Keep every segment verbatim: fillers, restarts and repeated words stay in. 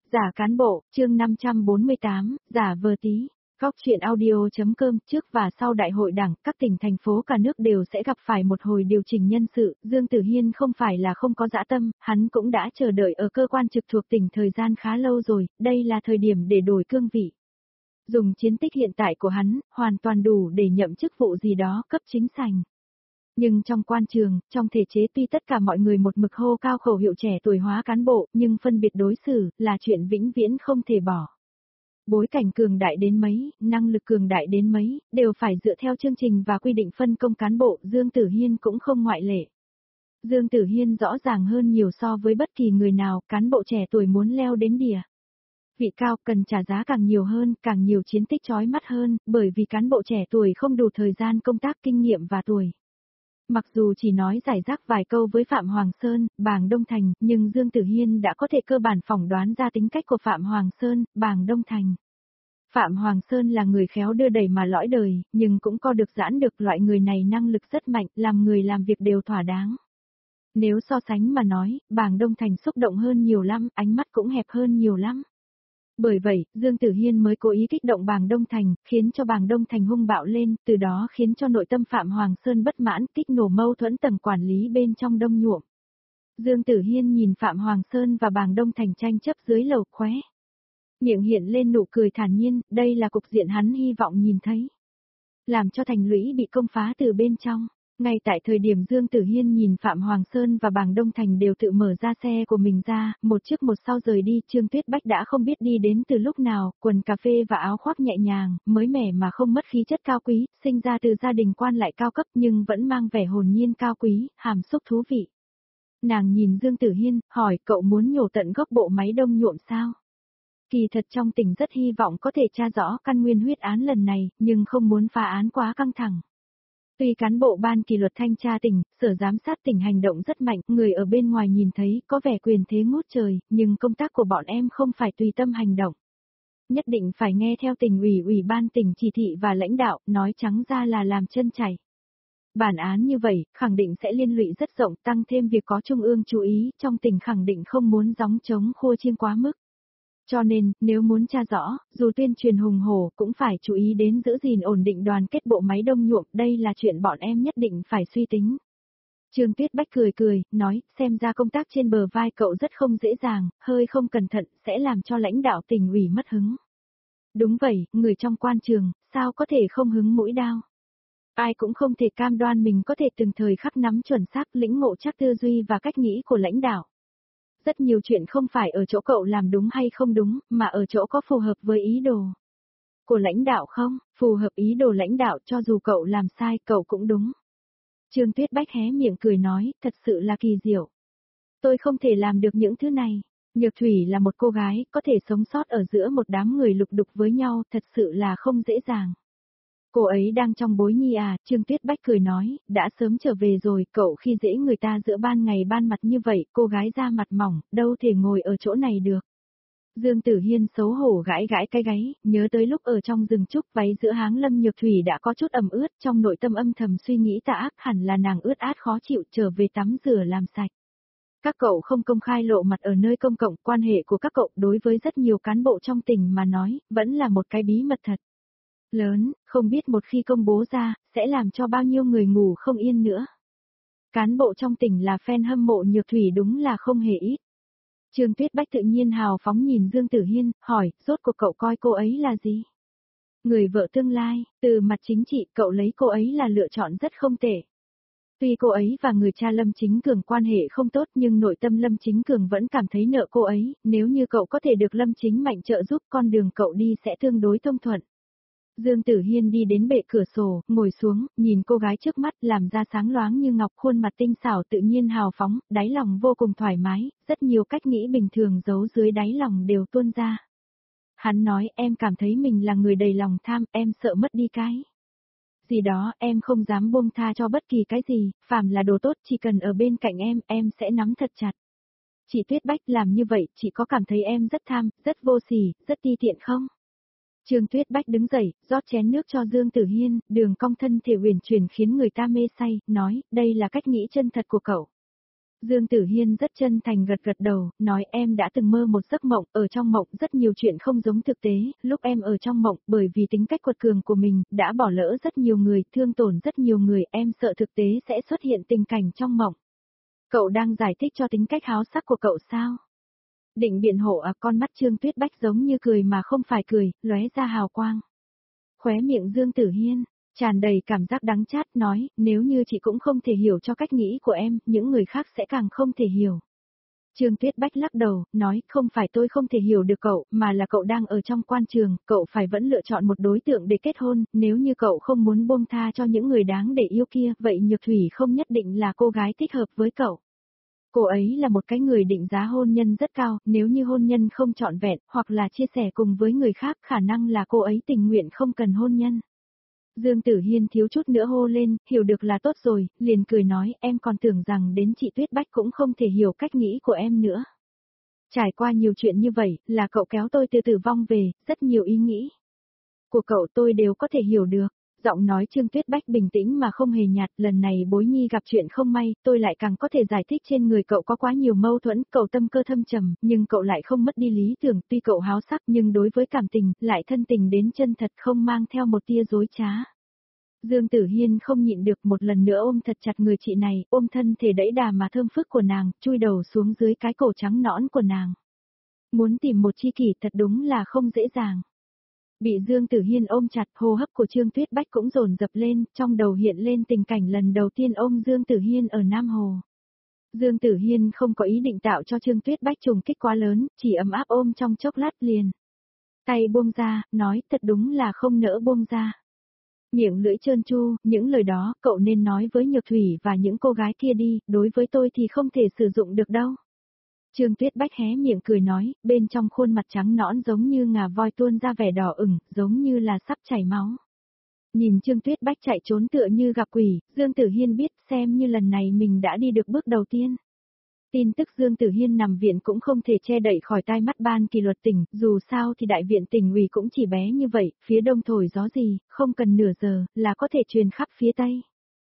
Giả cán bộ, chương năm trăm bốn mươi tám, giả vờ tí. Góc chuyện audio.com. Trước và sau đại hội đảng, các tỉnh thành phố cả nước đều sẽ gặp phải một hồi điều chỉnh nhân sự. Dương Tử Hiên không phải là không có dã tâm, hắn cũng đã chờ đợi ở cơ quan trực thuộc tỉnh thời gian khá lâu rồi, đây là thời điểm để đổi cương vị. Dùng chiến tích hiện tại của hắn, hoàn toàn đủ để nhậm chức vụ gì đó cấp chính sành. Nhưng trong quan trường, trong thể chế tuy tất cả mọi người một mực hô cao khẩu hiệu trẻ tuổi hóa cán bộ, nhưng phân biệt đối xử là chuyện vĩnh viễn không thể bỏ. Bối cảnh cường đại đến mấy, năng lực cường đại đến mấy, đều phải dựa theo chương trình và quy định phân công cán bộ, Dương Tử Hiên cũng không ngoại lệ. Dương Tử Hiên rõ ràng hơn nhiều so với bất kỳ người nào, cán bộ trẻ tuổi muốn leo đến đìa vị cao cần trả giá càng nhiều hơn, càng nhiều chiến tích chói mắt hơn, bởi vì cán bộ trẻ tuổi không đủ thời gian công tác kinh nghiệm và tuổi. Mặc dù chỉ nói giải rác vài câu với Phạm Hoàng Sơn, Bàng Đông Thành, nhưng Dương Tử Hiên đã có thể cơ bản phỏng đoán ra tính cách của Phạm Hoàng Sơn, Bàng Đông Thành. Phạm Hoàng Sơn là người khéo đưa đẩy mà lõi đời, nhưng cũng có được giãn được, loại người này năng lực rất mạnh, làm người làm việc đều thỏa đáng. Nếu so sánh mà nói, Bàng Đông Thành xúc động hơn nhiều lắm, ánh mắt cũng hẹp hơn nhiều lắm. Bởi vậy, Dương Tử Hiên mới cố ý kích động Bàng Đông Thành, khiến cho Bàng Đông Thành hung bạo lên, từ đó khiến cho nội tâm Phạm Hoàng Sơn bất mãn, kích nổ mâu thuẫn tầng quản lý bên trong Đông Nhuộm. Dương Tử Hiên nhìn Phạm Hoàng Sơn và Bàng Đông Thành tranh chấp dưới lầu khóe. Miệng hiện lên nụ cười thản nhiên, đây là cục diện hắn hy vọng nhìn thấy. Làm cho thành lũy bị công phá từ bên trong. Ngay tại thời điểm Dương Tử Hiên nhìn Phạm Hoàng Sơn và Bàng Đông Thành đều tự mở ra xe của mình ra, một trước một sau rời đi, Trương Tuyết Bách đã không biết đi đến từ lúc nào, quần cà phê và áo khoác nhẹ nhàng, mới mẻ mà không mất khí chất cao quý, sinh ra từ gia đình quan lại cao cấp nhưng vẫn mang vẻ hồn nhiên cao quý, hàm xúc thú vị. Nàng nhìn Dương Tử Hiên, hỏi cậu muốn nhổ tận gốc bộ máy Đông Nhuộm sao? Kỳ thật trong tỉnh rất hy vọng có thể tra rõ căn nguyên huyết án lần này, nhưng không muốn phá án quá căng thẳng. Tuy cán bộ ban kỷ luật thanh tra tỉnh, sở giám sát tỉnh hành động rất mạnh, người ở bên ngoài nhìn thấy có vẻ quyền thế ngút trời, nhưng công tác của bọn em không phải tùy tâm hành động. Nhất định phải nghe theo tỉnh ủy ủy ban tỉnh chỉ thị và lãnh đạo, nói trắng ra là làm chân chảy. Bản án như vậy, khẳng định sẽ liên lụy rất rộng, tăng thêm việc có trung ương chú ý, trong tỉnh khẳng định không muốn gióng trống khua chiêng quá mức. Cho nên, nếu muốn tra rõ, dù tuyên truyền hùng hổ cũng phải chú ý đến giữ gìn ổn định đoàn kết bộ máy Đông Nhuộm, đây là chuyện bọn em nhất định phải suy tính. Trương Tuyết Bách cười cười, nói, xem ra công tác trên bờ vai cậu rất không dễ dàng, hơi không cẩn thận, sẽ làm cho lãnh đạo tỉnh ủy mất hứng. Đúng vậy, người trong quan trường, sao có thể không hứng mũi đao? Ai cũng không thể cam đoan mình có thể từng thời khắc nắm chuẩn xác lĩnh ngộ chắc tư duy và cách nghĩ của lãnh đạo. Rất nhiều chuyện không phải ở chỗ cậu làm đúng hay không đúng, mà ở chỗ có phù hợp với ý đồ của lãnh đạo không, phù hợp ý đồ lãnh đạo cho dù cậu làm sai cậu cũng đúng. Trương Tuyết Bách hé miệng cười nói, thật sự là kỳ diệu. Tôi không thể làm được những thứ này. Nhược Thủy là một cô gái, có thể sống sót ở giữa một đám người lục đục với nhau, thật sự là không dễ dàng. Cô ấy đang trong bối nhi à, Trương Tuyết Bách cười nói, đã sớm trở về rồi, cậu khi dễ người ta giữa ban ngày ban mặt như vậy, cô gái da mặt mỏng, đâu thể ngồi ở chỗ này được. Dương Tử Hiên xấu hổ gãi gãi cái gáy, nhớ tới lúc ở trong rừng trúc váy giữa háng Lâm Nhược Thủy đã có chút ẩm ướt, trong nội tâm âm thầm suy nghĩ tà ác hẳn là nàng ướt át khó chịu trở về tắm rửa làm sạch. Các cậu không công khai lộ mặt ở nơi công cộng, quan hệ của các cậu đối với rất nhiều cán bộ trong tỉnh mà nói, vẫn là một cái bí mật thật lớn, không biết một khi công bố ra, sẽ làm cho bao nhiêu người ngủ không yên nữa. Cán bộ trong tỉnh là fan hâm mộ Nhược Thủy đúng là không hề ít. Trương Tuyết Bách tự nhiên hào phóng nhìn Dương Tử Hiên, hỏi, rốt cuộc cậu coi cô ấy là gì? Người vợ tương lai, từ mặt chính trị cậu lấy cô ấy là lựa chọn rất không tệ. Tuy cô ấy và người cha Lâm Chính Cường quan hệ không tốt nhưng nội tâm Lâm Chính Cường vẫn cảm thấy nợ cô ấy, nếu như cậu có thể được Lâm Chính Mạnh trợ giúp con đường cậu đi sẽ tương đối thông thuận. Dương Tử Hiên đi đến bệ cửa sổ, ngồi xuống, nhìn cô gái trước mắt làm ra sáng loáng như ngọc, khuôn mặt tinh xảo tự nhiên hào phóng, đáy lòng vô cùng thoải mái, rất nhiều cách nghĩ bình thường giấu dưới đáy lòng đều tuôn ra. Hắn nói, em cảm thấy mình là người đầy lòng tham, em sợ mất đi cái gì đó, em không dám buông tha cho bất kỳ cái gì, phàm là đồ tốt chỉ cần ở bên cạnh em, em sẽ nắm thật chặt. Chị Tuyết Bách làm như vậy, chị có cảm thấy em rất tham, rất vô sỉ, rất ti tiện không? Trương Tuyết Bách đứng dậy, rót chén nước cho Dương Tử Hiên, đường cong thân thể uyển chuyển khiến người ta mê say, nói, đây là cách nghĩ chân thật của cậu. Dương Tử Hiên rất chân thành gật gật đầu, nói em đã từng mơ một giấc mộng, ở trong mộng rất nhiều chuyện không giống thực tế, lúc em ở trong mộng bởi vì tính cách quật cường của mình, đã bỏ lỡ rất nhiều người, thương tổn rất nhiều người, em sợ thực tế sẽ xuất hiện tình cảnh trong mộng. Cậu đang giải thích cho tính cách háo sắc của cậu sao? Định biện hộ à, con mắt Trương Tuyết Bách giống như cười mà không phải cười, lóe ra hào quang. Khóe miệng Dương Tử Hiên tràn đầy cảm giác đắng chát, nói, nếu như chị cũng không thể hiểu cho cách nghĩ của em, những người khác sẽ càng không thể hiểu. Trương Tuyết Bách lắc đầu, nói, không phải tôi không thể hiểu được cậu, mà là cậu đang ở trong quan trường, cậu phải vẫn lựa chọn một đối tượng để kết hôn, nếu như cậu không muốn buông tha cho những người đáng để yêu kia, vậy Nhược Thủy không nhất định là cô gái thích hợp với cậu. Cô ấy là một cái người định giá hôn nhân rất cao, nếu như hôn nhân không trọn vẹn, hoặc là chia sẻ cùng với người khác, khả năng là cô ấy tình nguyện không cần hôn nhân. Dương Tử Hiên thiếu chút nữa hô lên, hiểu được là tốt rồi, liền cười nói, em còn tưởng rằng đến chị Tuyết Bách cũng không thể hiểu cách nghĩ của em nữa. Trải qua nhiều chuyện như vậy, là cậu kéo tôi từ tử vong về, rất nhiều ý nghĩ của cậu tôi đều có thể hiểu được. Giọng nói Trương Tuyết Bách bình tĩnh mà không hề nhạt, lần này Bối Nhi gặp chuyện không may, tôi lại càng có thể giải thích trên người cậu có quá nhiều mâu thuẫn, cậu tâm cơ thâm trầm, nhưng cậu lại không mất đi lý tưởng, tuy cậu háo sắc nhưng đối với cảm tình, lại thân tình đến chân thật không mang theo một tia dối trá. Dương Tử Hiên không nhịn được một lần nữa ôm thật chặt người chị này, ôm thân thể đẫy đà mà thơm phức của nàng, chui đầu xuống dưới cái cổ trắng nõn của nàng. Muốn tìm một tri kỷ thật đúng là không dễ dàng. Bị Dương Tử Hiên ôm chặt, hô hấp của Trương Tuyết Bách cũng dồn dập lên, trong đầu hiện lên tình cảnh lần đầu tiên ôm Dương Tử Hiên ở Nam Hồ. Dương Tử Hiên không có ý định tạo cho Trương Tuyết Bách trùng kích quá lớn, chỉ ấm áp ôm trong chốc lát liền. Tay buông ra, nói thật đúng là không nỡ buông ra. Miệng lưỡi trơn tru, những lời đó cậu nên nói với Nhược Thủy và những cô gái kia đi, đối với tôi thì không thể sử dụng được đâu. Trương Tuyết Bách hé miệng cười nói, bên trong khuôn mặt trắng nõn giống như ngà voi tuôn ra vẻ đỏ ửng, giống như là sắp chảy máu. Nhìn Trương Tuyết Bách chạy trốn tựa như gặp quỷ, Dương Tử Hiên biết xem như lần này mình đã đi được bước đầu tiên. Tin tức Dương Tử Hiên nằm viện cũng không thể che đậy khỏi tai mắt ban kỷ luật tỉnh, dù sao thì đại viện tỉnh ủy cũng chỉ bé như vậy, phía đông thổi gió gì, không cần nửa giờ, là có thể truyền khắp phía tây.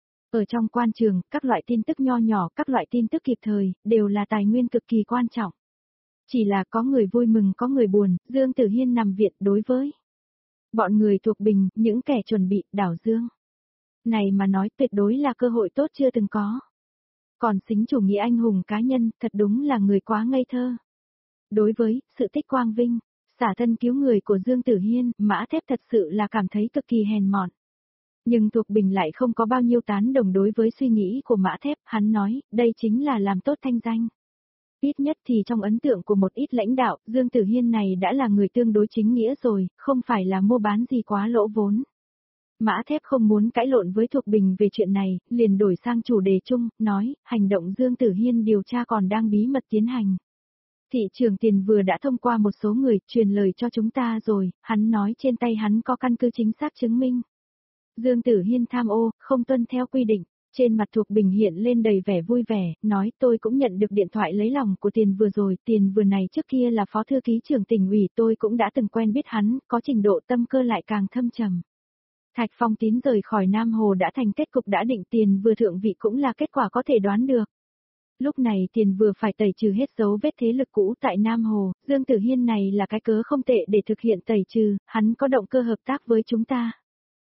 Ở trong quan trường, các loại tin tức nho nhỏ, các loại tin tức kịp thời, đều là tài nguyên cực kỳ quan trọng. Chỉ là có người vui mừng có người buồn, Dương Tử Hiên nằm viện đối với bọn người thuộc Bình, những kẻ chuẩn bị đảo Dương. Này mà nói tuyệt đối là cơ hội tốt chưa từng có. Còn xính chủ nghĩa anh hùng cá nhân, thật đúng là người quá ngây thơ. Đối với sự tích quang vinh, xả thân cứu người của Dương Tử Hiên, Mã Thép thật sự là cảm thấy cực kỳ hèn mọn. Nhưng Thuộc Bình lại không có bao nhiêu tán đồng đối với suy nghĩ của Mã Thép, hắn nói, đây chính là làm tốt thanh danh. Ít nhất thì trong ấn tượng của một ít lãnh đạo, Dương Tử Hiên này đã là người tương đối chính nghĩa rồi, không phải là mua bán gì quá lỗ vốn. Mã Thép không muốn cãi lộn với Thuộc Bình về chuyện này, liền đổi sang chủ đề chung, nói, hành động Dương Tử Hiên điều tra còn đang bí mật tiến hành. Thị trường tiền vừa đã thông qua một số người, truyền lời cho chúng ta rồi, hắn nói trên tay hắn có căn cứ chính xác chứng minh. Dương Tử Hiên tham ô, không tuân theo quy định. Trên mặt Thuộc Bình hiện lên đầy vẻ vui vẻ, nói tôi cũng nhận được điện thoại lấy lòng của Tiền vừa rồi, Tiền vừa này trước kia là phó thư ký trưởng tỉnh ủy, tôi cũng đã từng quen biết hắn, có trình độ tâm cơ lại càng thâm trầm. Thạch Phong Tín rời khỏi Nam Hồ đã thành kết cục đã định, Tiền vừa thượng vị cũng là kết quả có thể đoán được. Lúc này Tiền vừa phải tẩy trừ hết dấu vết thế lực cũ tại Nam Hồ, Dương Tử Hiên này là cái cớ không tệ để thực hiện tẩy trừ, hắn có động cơ hợp tác với chúng ta.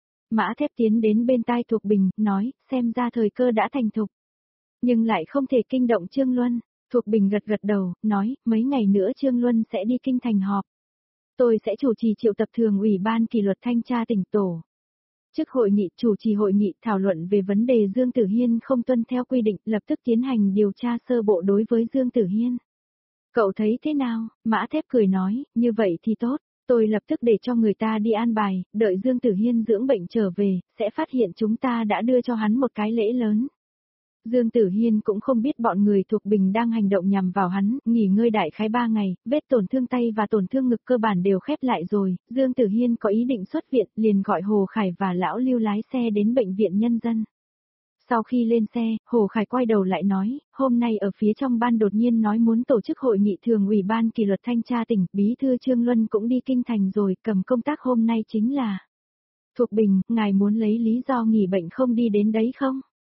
Mã Thép tiến đến bên tai Thuộc Bình, nói, xem ra thời cơ đã thành thục. Nhưng lại không thể kinh động Trương Luân. Thuộc Bình gật gật đầu, nói, mấy ngày nữa Trương Luân sẽ đi kinh thành họp. Tôi sẽ chủ trì triệu tập thường ủy ban kỷ luật thanh tra tỉnh tổ. Trước hội nghị chủ trì hội nghị thảo luận về vấn đề Dương Tử Hiên không tuân theo quy định, lập tức tiến hành điều tra sơ bộ đối với Dương Tử Hiên. Cậu thấy thế nào? Mã Thép cười nói, như vậy thì tốt. Tôi lập tức để cho người ta đi an bài, đợi Dương Tử Hiên dưỡng bệnh trở về, sẽ phát hiện chúng ta đã đưa cho hắn một cái lễ lớn. Dương Tử Hiên cũng không biết bọn người Thuộc Bình đang hành động nhằm vào hắn, nghỉ ngơi đại khái ba ngày, vết tổn thương tay và tổn thương ngực cơ bản đều khép lại rồi, Dương Tử Hiên có ý định xuất viện, liền gọi Hồ Khải và Lão Lưu lái xe đến bệnh viện nhân dân. Sau khi lên xe, Hồ Khải quay đầu lại nói, hôm nay ở phía trong ban đột nhiên nói muốn tổ chức hội nghị thường ủy ban kỷ luật thanh tra tỉnh, bí thư Trương Luân cũng đi kinh thành rồi, cầm công tác hôm nay chính là. Thuộc Bình, ngài muốn lấy lý do nghỉ bệnh không đi đến đấy không?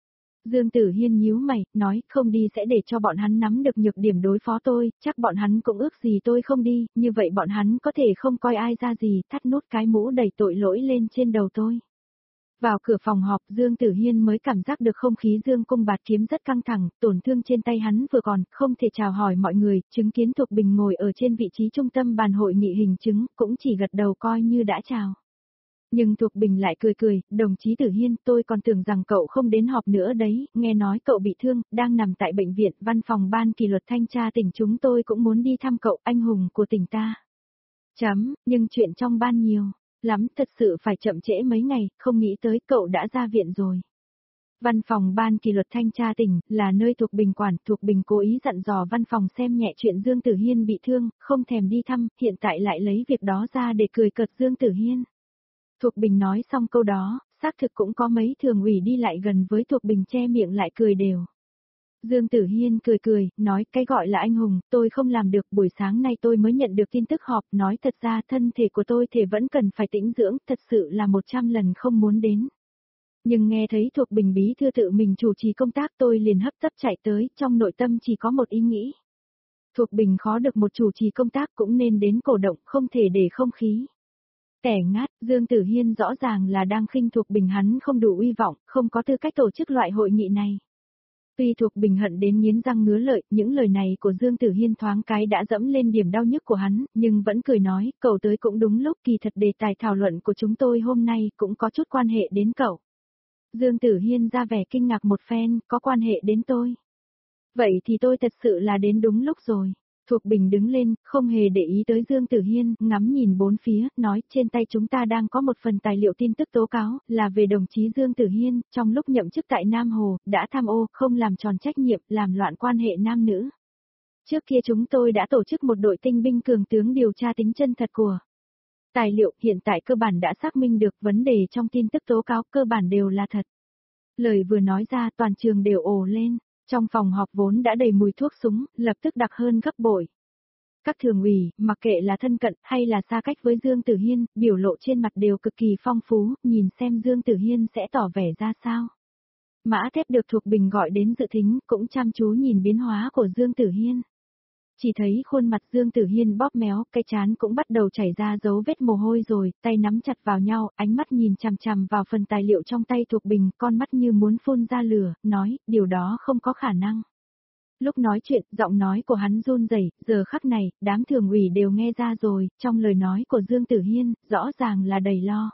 Dương Tử Hiên nhíu mày, nói không đi sẽ để cho bọn hắn nắm được nhược điểm đối phó tôi, chắc bọn hắn cũng ước gì tôi không đi, như vậy bọn hắn có thể không coi ai ra gì, thắt nút cái mũ đẩy tội lỗi lên trên đầu tôi. Vào cửa phòng họp, Dương Tử Hiên mới cảm giác được không khí dương cung bạt kiếm rất căng thẳng, tổn thương trên tay hắn vừa còn, không thể chào hỏi mọi người, chứng kiến Thục Bình ngồi ở trên vị trí trung tâm bàn hội nghị hình chứng, cũng chỉ gật đầu coi như đã chào. Nhưng Thục Bình lại cười cười, đồng chí Tử Hiên, tôi còn tưởng rằng cậu không đến họp nữa đấy, nghe nói cậu bị thương, đang nằm tại bệnh viện, văn phòng ban kỷ luật thanh tra tỉnh chúng tôi cũng muốn đi thăm cậu, anh hùng của tỉnh ta. Chấm, nhưng chuyện trong ban nhiều lắm, thật sự phải chậm trễ mấy ngày, không nghĩ tới cậu đã ra viện rồi. Văn phòng ban kỷ luật thanh tra tỉnh, là nơi Thục Bình quản, Thục Bình cố ý dặn dò văn phòng xem nhẹ chuyện Dương Tử Hiên bị thương, không thèm đi thăm, hiện tại lại lấy việc đó ra để cười cợt Dương Tử Hiên. Thục Bình nói xong câu đó, xác thực cũng có mấy thường ủy đi lại gần với Thục Bình che miệng lại cười đều. Dương Tử Hiên cười cười, nói cái gọi là anh hùng, tôi không làm được, buổi sáng nay tôi mới nhận được tin tức họp, nói thật ra thân thể của tôi thể vẫn cần phải tĩnh dưỡng, thật sự là một trăm lần không muốn đến. Nhưng nghe thấy Thục Bình bí thư tự mình chủ trì công tác tôi liền hấp tấp chạy tới, trong nội tâm chỉ có một ý nghĩ. Thục Bình khó được một chủ trì công tác cũng nên đến cổ động, không thể để không khí. Tẻ ngát, Dương Tử Hiên rõ ràng là đang khinh Thục Bình hắn không đủ uy vọng, không có tư cách tổ chức loại hội nghị này. Tuy Thục Bình hận đến nghiến răng ngứa lợi, những lời này của Dương Tử Hiên thoáng cái đã dẫm lên điểm đau nhức của hắn, nhưng vẫn cười nói, cậu tới cũng đúng lúc, kỳ thật đề tài thảo luận của chúng tôi hôm nay cũng có chút quan hệ đến cậu. Dương Tử Hiên ra vẻ kinh ngạc một phen, có quan hệ đến tôi. Vậy thì tôi thật sự là đến đúng lúc rồi. Thục Bình đứng lên, không hề để ý tới Dương Tử Hiên, ngắm nhìn bốn phía, nói trên tay chúng ta đang có một phần tài liệu tin tức tố cáo, là về đồng chí Dương Tử Hiên, trong lúc nhậm chức tại Nam Hồ, đã tham ô, không làm tròn trách nhiệm, làm loạn quan hệ nam nữ. Trước kia chúng tôi đã tổ chức một đội tinh binh cường tướng điều tra tính chân thật của tài liệu, hiện tại cơ bản đã xác minh được vấn đề trong tin tức tố cáo cơ bản đều là thật. Lời vừa nói ra toàn trường đều ồ lên. Trong phòng họp vốn đã đầy mùi thuốc súng, lập tức đặc hơn gấp bội. Các thường ủy, mặc kệ là thân cận hay là xa cách với Dương Tử Hiên, biểu lộ trên mặt đều cực kỳ phong phú, nhìn xem Dương Tử Hiên sẽ tỏ vẻ ra sao. Mã Thép được Thục Bình gọi đến dự thính, cũng chăm chú nhìn biến hóa của Dương Tử Hiên. Chỉ thấy khuôn mặt Dương Tử Hiên bóp méo, cái trán cũng bắt đầu chảy ra dấu vết mồ hôi rồi, tay nắm chặt vào nhau, ánh mắt nhìn chằm chằm vào phần tài liệu trong tay Thục Bình, con mắt như muốn phun ra lửa, nói, điều đó không có khả năng. Lúc nói chuyện, giọng nói của hắn run rẩy, giờ khắc này, đám thường ủy đều nghe ra rồi, trong lời nói của Dương Tử Hiên, rõ ràng là đầy lo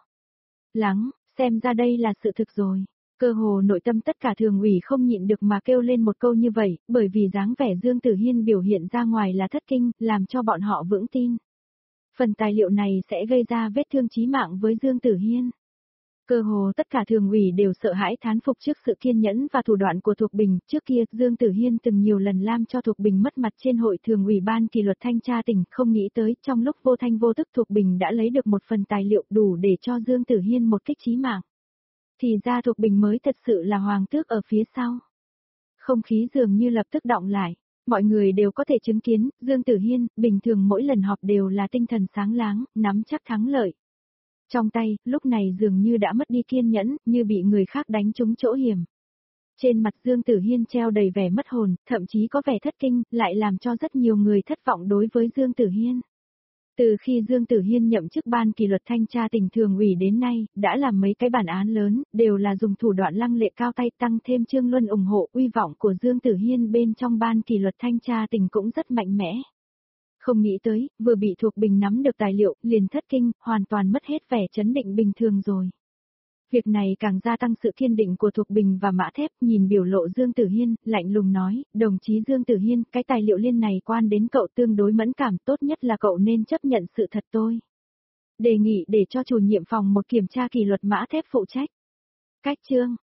lắng, xem ra đây là sự thực rồi. Cơ hồ nội tâm tất cả thường ủy không nhịn được mà kêu lên một câu như vậy, bởi vì dáng vẻ Dương Tử Hiên biểu hiện ra ngoài là thất kinh, làm cho bọn họ vững tin. Phần tài liệu này sẽ gây ra vết thương chí mạng với Dương Tử Hiên. Cơ hồ tất cả thường ủy đều sợ hãi thán phục trước sự kiên nhẫn và thủ đoạn của Thục Bình, trước kia Dương Tử Hiên từng nhiều lần làm cho Thục Bình mất mặt trên hội thường ủy ban kỷ luật thanh tra tỉnh, không nghĩ tới trong lúc vô thanh vô tức Thục Bình đã lấy được một phần tài liệu đủ để cho Dương Tử Hiên một kích chí mạng. Thì ra Thục Bình mới thật sự là hoàng tước ở phía sau. Không khí dường như lập tức đọng lại, mọi người đều có thể chứng kiến, Dương Tử Hiên, bình thường mỗi lần họp đều là tinh thần sáng láng, nắm chắc thắng lợi. Trong tay, lúc này dường như đã mất đi kiên nhẫn, như bị người khác đánh trúng chỗ hiểm. Trên mặt Dương Tử Hiên treo đầy vẻ mất hồn, thậm chí có vẻ thất kinh, lại làm cho rất nhiều người thất vọng đối với Dương Tử Hiên. Từ khi Dương Tử Hiên nhậm chức ban kỷ luật thanh tra tỉnh thường ủy đến nay, đã làm mấy cái bản án lớn, đều là dùng thủ đoạn lăng lệ cao tay tăng thêm Trương Luân ủng hộ, uy vọng của Dương Tử Hiên bên trong ban kỷ luật thanh tra tỉnh cũng rất mạnh mẽ. Không nghĩ tới, vừa bị Thục Bình nắm được tài liệu, liền thất kinh, hoàn toàn mất hết vẻ chấn định bình thường rồi. Việc này càng gia tăng sự kiên định của Thục Bình và Mã Thép, nhìn biểu lộ Dương Tử Hiên, lạnh lùng nói, đồng chí Dương Tử Hiên, cái tài liệu liên này quan đến cậu tương đối mẫn cảm, tốt nhất là cậu nên chấp nhận sự thật tôi. Đề nghị để cho chủ nhiệm phòng một kiểm tra kỷ luật Mã Thép phụ trách. Cách chương